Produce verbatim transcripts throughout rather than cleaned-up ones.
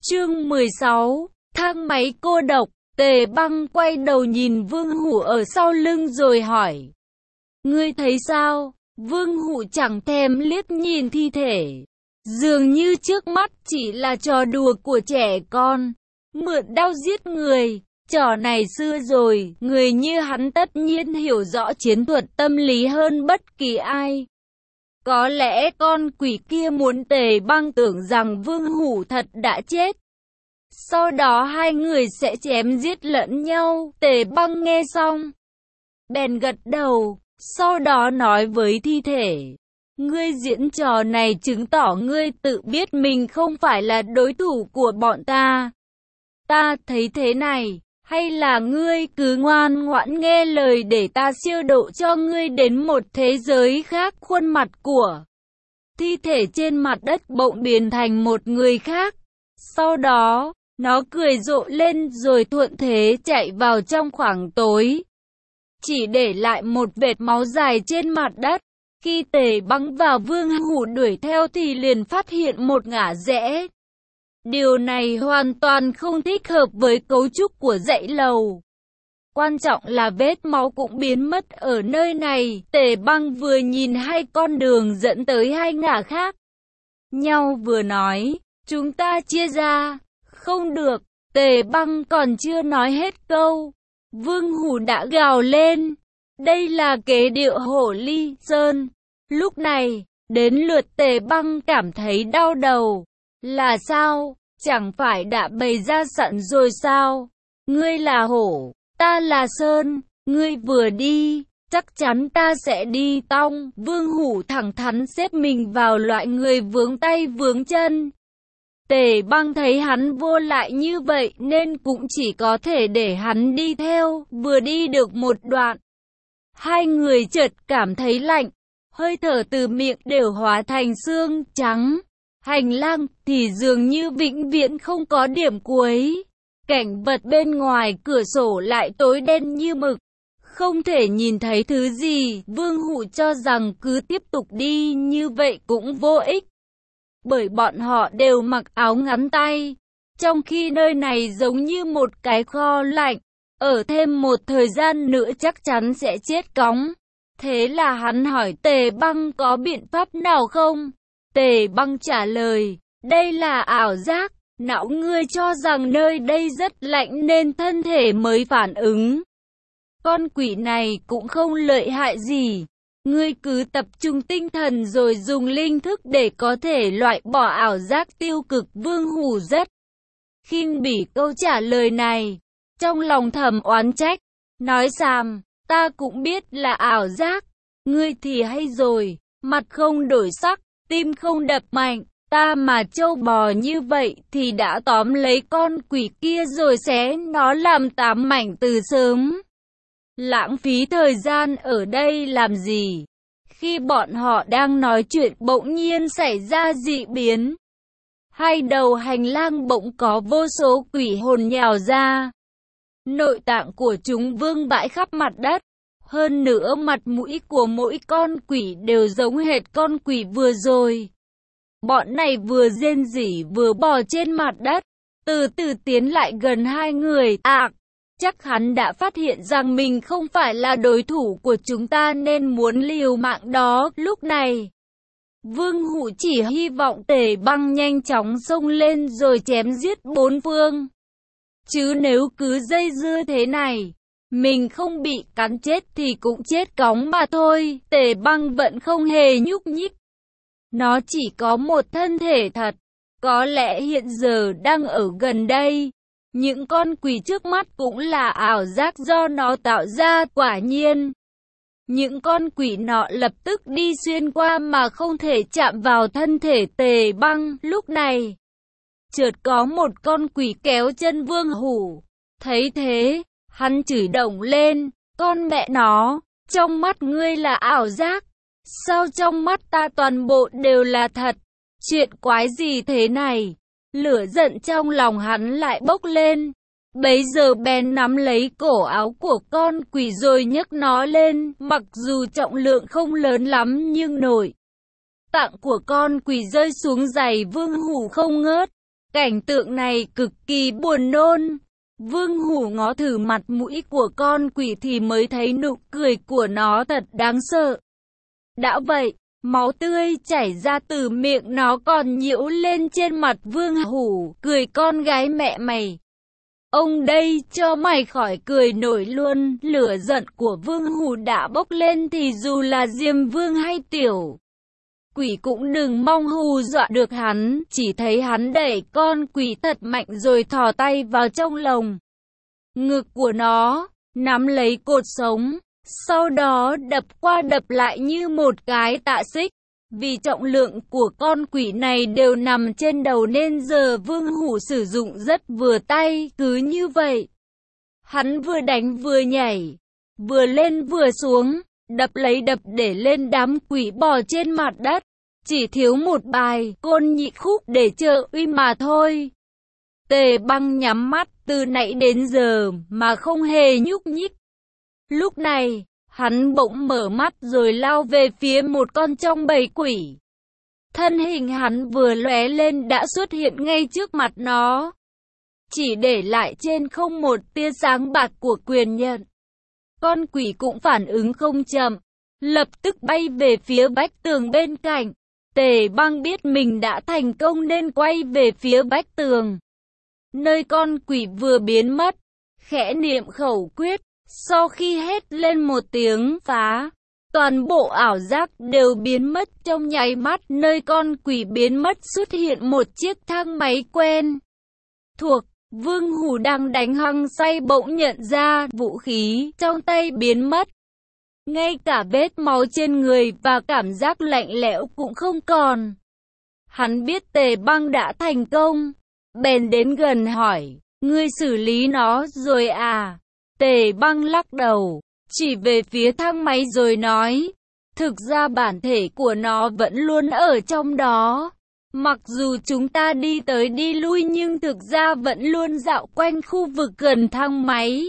Chương mười sáu, thang máy cô độc. Tề Băng quay đầu nhìn Vương Hủ ở sau lưng rồi hỏi. Ngươi thấy sao? Vương Hủ chẳng thèm liếc nhìn thi thể. Dường như trước mắt chỉ là trò đùa của trẻ con. Mượn đao giết người. Trò này xưa rồi, người như hắn tất nhiên hiểu rõ chiến thuật tâm lý hơn bất kỳ ai. Có lẽ con quỷ kia muốn Tề Băng tưởng rằng Vương Hủ thật đã chết. Sau đó hai người sẽ chém giết lẫn nhau. Tề Băng nghe xong, bèn gật đầu, sau đó nói với thi thể. Ngươi diễn trò này chứng tỏ ngươi tự biết mình không phải là đối thủ của bọn ta. Ta thấy thế này, hay là ngươi cứ ngoan ngoãn nghe lời để ta siêu độ cho ngươi đến một thế giới khác. Khuôn mặt của thi thể trên mặt đất bỗng biến thành một người khác. Sau đó, nó cười rộ lên rồi thuận thế chạy vào trong khoảng tối. Chỉ để lại một vệt máu dài trên mặt đất. Khi Tề Băng và Vương Hủ đuổi theo thì liền phát hiện một ngã rẽ. Điều này hoàn toàn không thích hợp với cấu trúc của dãy lầu. Quan trọng là vết máu cũng biến mất ở nơi này. Tề Băng vừa nhìn hai con đường dẫn tới hai ngả khác nhau vừa nói, chúng ta chia ra. Không được. Tề Băng còn chưa nói hết câu, Vương Hủ đã gào lên. Đây là kế điệu hổ ly sơn. Lúc này, đến lượt Tề Băng cảm thấy đau đầu. Là sao? Chẳng phải đã bày ra sẵn rồi sao? Ngươi là hổ, ta là sơn. Ngươi vừa đi, chắc chắn ta sẽ đi tong. Vương Hủ thẳng thắn xếp mình vào loại người vướng tay vướng chân. Tề Băng thấy hắn vô lại như vậy nên cũng chỉ có thể để hắn đi theo. Vừa đi được một đoạn, hai người chợt cảm thấy lạnh, hơi thở từ miệng đều hóa thành xương trắng. Hành lang thì dường như vĩnh viễn không có điểm cuối. Cảnh vật bên ngoài cửa sổ lại tối đen như mực, không thể nhìn thấy thứ gì. Vương Hủ cho rằng cứ tiếp tục đi như vậy cũng vô ích, bởi bọn họ đều mặc áo ngắn tay, trong khi nơi này giống như một cái kho lạnh. Ở thêm một thời gian nữa chắc chắn sẽ chết cóng. Thế là hắn hỏi Tề Băng có biện pháp nào không? Tề Băng trả lời, đây là ảo giác. Não ngươi cho rằng nơi đây rất lạnh nên thân thể mới phản ứng. Con quỷ này cũng không lợi hại gì. Ngươi cứ tập trung tinh thần rồi dùng linh thức để có thể loại bỏ ảo giác tiêu cực. Vương Hủ rất khinh bỉ câu trả lời này, trong lòng thầm oán trách, nói xàm, ta cũng biết là ảo giác. Ngươi thì hay rồi, mặt không đổi sắc, tim không đập mạnh. Ta mà trâu bò như vậy thì đã tóm lấy con quỷ kia rồi xé nó làm tám mảnh từ sớm. Lãng phí thời gian ở đây làm gì? Khi bọn họ đang nói chuyện bỗng nhiên xảy ra dị biến. Hai đầu hành lang bỗng có vô số quỷ hồn nhào ra. Nội tạng của chúng vương vãi khắp mặt đất. Hơn nữa mặt mũi của mỗi con quỷ đều giống hệt con quỷ vừa rồi. Bọn này vừa rên rỉ vừa bò trên mặt đất, từ từ tiến lại gần hai người. À, chắc hắn đã phát hiện rằng mình không phải là đối thủ của chúng ta nên muốn liều mạng đó. Lúc này, Vương Hủ chỉ hy vọng Tề Băng nhanh chóng xông lên rồi chém giết bốn phương. Chứ nếu cứ dây dưa thế này, mình không bị cắn chết thì cũng chết cóng mà thôi. Tề Băng vẫn không hề nhúc nhích. Nó chỉ có một thân thể thật, có lẽ hiện giờ đang ở gần đây. Những con quỷ trước mắt cũng là ảo giác do nó tạo ra. Quả nhiên, những con quỷ nọ lập tức đi xuyên qua mà không thể chạm vào thân thể Tề Băng. Lúc này, chợt có một con quỷ kéo chân Vương Hủ. Thấy thế, hắn chửi động lên, con mẹ nó, trong mắt ngươi là ảo giác. Sao trong mắt ta toàn bộ đều là thật? Chuyện quái gì thế này? Lửa giận trong lòng hắn lại bốc lên. Bấy giờ bèn nắm lấy cổ áo của con quỷ rồi nhấc nó lên. Mặc dù trọng lượng không lớn lắm nhưng nội tạng của con quỷ rơi xuống giày Vương Hủ không ngớt. Cảnh tượng này cực kỳ buồn nôn. Vương Hủ ngó thử mặt mũi của con quỷ thì mới thấy nụ cười của nó thật đáng sợ. Đã vậy, máu tươi chảy ra từ miệng nó còn nhiễu lên trên mặt Vương Hủ, cười con gái mẹ mày. Ông đây cho mày khỏi cười nổi luôn. Lửa giận của Vương Hủ đã bốc lên thì dù là Diêm Vương hay Tiểu Quỷ cũng đừng mong hù dọa được hắn. Chỉ thấy hắn đẩy con quỷ thật mạnh rồi thò tay vào trong lồng ngực của nó, nắm lấy cột sống, sau đó đập qua đập lại như một cái tạ xích. Vì trọng lượng của con quỷ này đều nằm trên đầu nên giờ Vương Hủ sử dụng rất vừa tay. Cứ như vậy, hắn vừa đánh vừa nhảy, vừa lên vừa xuống, đập lấy đập để lên đám quỷ bò trên mặt đất. Chỉ thiếu một bài côn nhị khúc để trợ uy mà thôi. Tề Băng nhắm mắt từ nãy đến giờ mà không hề nhúc nhích. Lúc này, hắn bỗng mở mắt rồi lao về phía một con trong bầy quỷ. Thân hình hắn vừa lóe lên đã xuất hiện ngay trước mặt nó, chỉ để lại trên không một tia sáng bạc của quyền nhận. Con quỷ cũng phản ứng không chậm, lập tức bay về phía vách tường bên cạnh. Tề Băng biết mình đã thành công nên quay về phía vách tường, nơi con quỷ vừa biến mất, khẽ niệm khẩu quyết. Sau khi hét lên một tiếng phá, toàn bộ ảo giác đều biến mất trong nháy mắt. Nơi con quỷ biến mất xuất hiện một chiếc thang máy quen thuộc. Vương Hủ đang đánh hăng say bỗng nhận ra vũ khí trong tay biến mất. Ngay cả vết máu trên người và cảm giác lạnh lẽo cũng không còn. Hắn biết Tề Băng đã thành công, bèn đến gần hỏi, ngươi xử lý nó rồi à? Tề Băng lắc đầu, chỉ về phía thang máy rồi nói, thực ra bản thể của nó vẫn luôn ở trong đó. Mặc dù chúng ta đi tới đi lui nhưng thực ra vẫn luôn dạo quanh khu vực gần thang máy.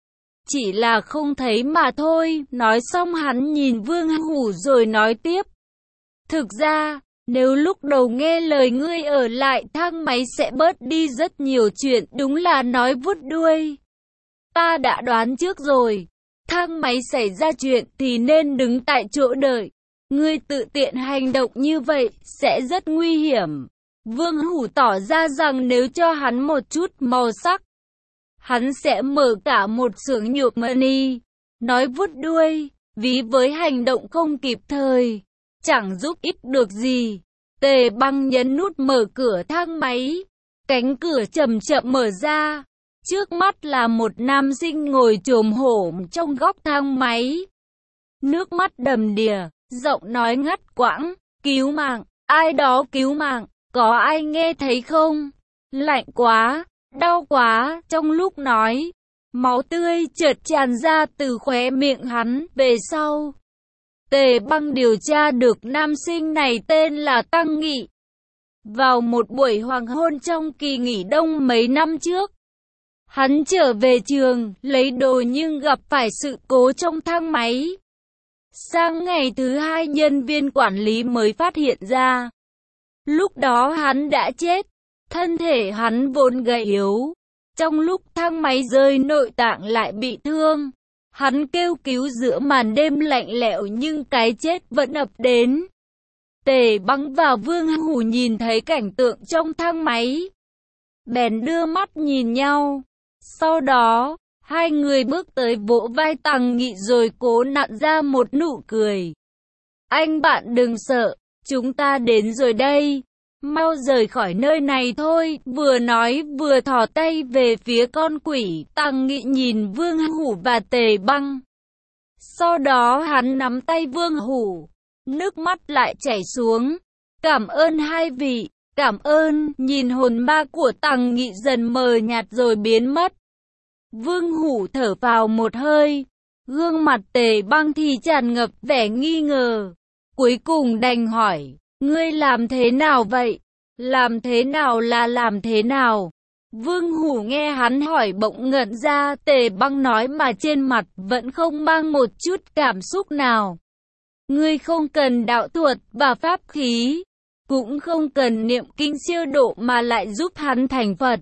Chỉ là không thấy mà thôi. Nói xong hắn nhìn Vương Hủ rồi nói tiếp. Thực ra, nếu lúc đầu nghe lời ngươi ở lại thang máy sẽ bớt đi rất nhiều chuyện. Đúng là nói vuốt đuôi. Ta đã đoán trước rồi. Thang máy xảy ra chuyện thì nên đứng tại chỗ đợi. Ngươi tự tiện hành động như vậy sẽ rất nguy hiểm. Vương Hủ tỏ ra rằng nếu cho hắn một chút màu sắc, hắn sẽ mở cả một xưởng nhộm money. Nói vuốt đuôi, ví với hành động không kịp thời, chẳng giúp ích được gì. Tề Băng nhấn nút mở cửa thang máy. Cánh cửa chậm chậm mở ra. Trước mắt là một nam sinh ngồi chồm hổm trong góc thang máy. Nước mắt đầm đìa, giọng nói ngắt quãng, cứu mạng, ai đó cứu mạng, có ai nghe thấy không? Lạnh quá, đau quá. Trong lúc nói, máu tươi chợt tràn ra từ khóe miệng hắn. Về sau, Tề Băng điều tra được nam sinh này tên là Tăng Nghị. Vào một buổi hoàng hôn trong kỳ nghỉ đông mấy năm trước, hắn trở về trường, lấy đồ nhưng gặp phải sự cố trong thang máy. Sang ngày thứ hai nhân viên quản lý mới phát hiện ra. Lúc đó hắn đã chết, thân thể hắn vốn gầy yếu. Trong lúc thang máy rơi nội tạng lại bị thương. Hắn kêu cứu giữa màn đêm lạnh lẽo nhưng cái chết vẫn ập đến. Tề Băng và Vương Hủ nhìn thấy cảnh tượng trong thang máy, bèn đưa mắt nhìn nhau. Sau đó, hai người bước tới vỗ vai Tăng Nghị rồi cố nặn ra một nụ cười. Anh bạn đừng sợ, chúng ta đến rồi đây. Mau rời khỏi nơi này thôi. Vừa nói vừa thò tay về phía con quỷ. Tăng Nghị nhìn Vương Hủ và Tề Băng. Sau đó hắn nắm tay Vương Hủ, nước mắt lại chảy xuống. Cảm ơn hai vị, cảm ơn. Nhìn hồn ma của Tăng Nghị dần mờ nhạt rồi biến mất. Vương Hủ thở vào một hơi. Gương mặt Tề Băng thì tràn ngập vẻ nghi ngờ. Cuối cùng đành hỏi, ngươi làm thế nào vậy? Làm thế nào là làm thế nào? Vương Hủ nghe hắn hỏi bỗng ngẩn ra. Tề Băng nói mà trên mặt vẫn không mang một chút cảm xúc nào. Ngươi không cần đạo thuật và pháp khí. cũng không cần niệm kinh siêu độ mà lại giúp hắn thành Phật.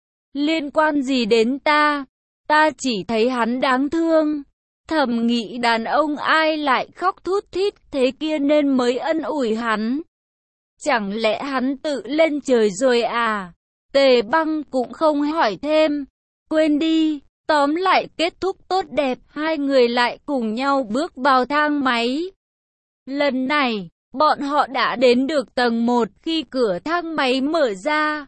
Liên quan gì đến ta? Ta chỉ thấy hắn đáng thương. Thầm nghĩ đàn ông ai lại khóc thút thít thế kia nên mới ân ủi hắn. Chẳng lẽ hắn tự lên trời rồi à? Tề Băng cũng không hỏi thêm. Quên đi, tóm lại kết thúc tốt đẹp, hai người lại cùng nhau bước vào thang máy. Lần này, bọn họ đã đến được tầng một khi cửa thang máy mở ra.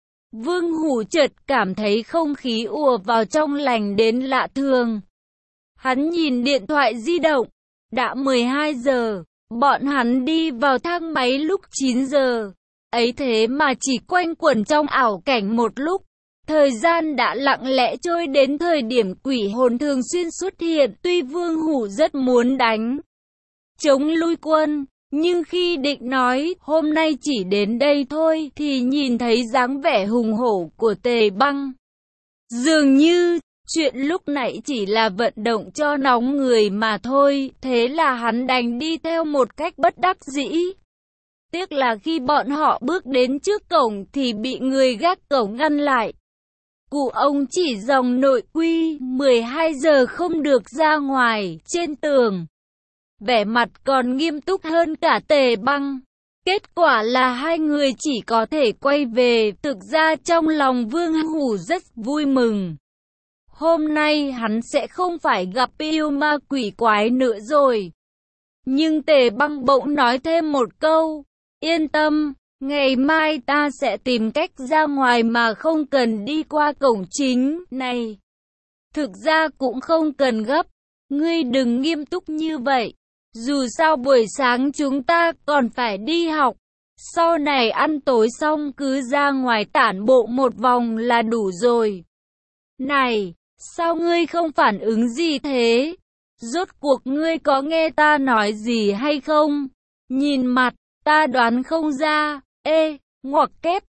Vương Hủ chợt cảm thấy không khí ùa vào trong lành đến lạ thường. Hắn nhìn điện thoại di động, đã mười hai giờ, bọn hắn đi vào thang máy lúc chín giờ. Ấy thế mà chỉ quanh quẩn trong ảo cảnh một lúc. Thời gian đã lặng lẽ trôi đến thời điểm quỷ hồn thường xuyên xuất hiện. Tuy Vương Hủ rất muốn đánh chống lui quân, nhưng khi định nói hôm nay chỉ đến đây thôi thì nhìn thấy dáng vẻ hùng hổ của Tề Băng. Dường như chuyện lúc nãy chỉ là vận động cho nóng người mà thôi, thế là hắn đành đi theo một cách bất đắc dĩ. Tiếc là khi bọn họ bước đến trước cổng thì bị người gác cổng ngăn lại. Cụ ông chỉ dòng nội quy mười hai giờ không được ra ngoài. Trên tường, vẻ mặt còn nghiêm túc hơn cả Tề Băng. Kết quả là hai người chỉ có thể quay về. Thực ra trong lòng Vương Hủ rất vui mừng. Hôm nay hắn sẽ không phải gặp yêu ma quỷ quái nữa rồi. Nhưng Tề Băng bỗng nói thêm một câu. Yên tâm, ngày mai ta sẽ tìm cách ra ngoài mà không cần đi qua cổng chính này. Thực ra cũng không cần gấp. Ngươi đừng nghiêm túc như vậy. Dù sao buổi sáng chúng ta còn phải đi học. Sau này ăn tối xong cứ ra ngoài tản bộ một vòng là đủ rồi. Này, sao ngươi không phản ứng gì thế? Rốt cuộc ngươi có nghe ta nói gì hay không? Nhìn mặt, ta đoán không ra. Ê, ngoặc kép,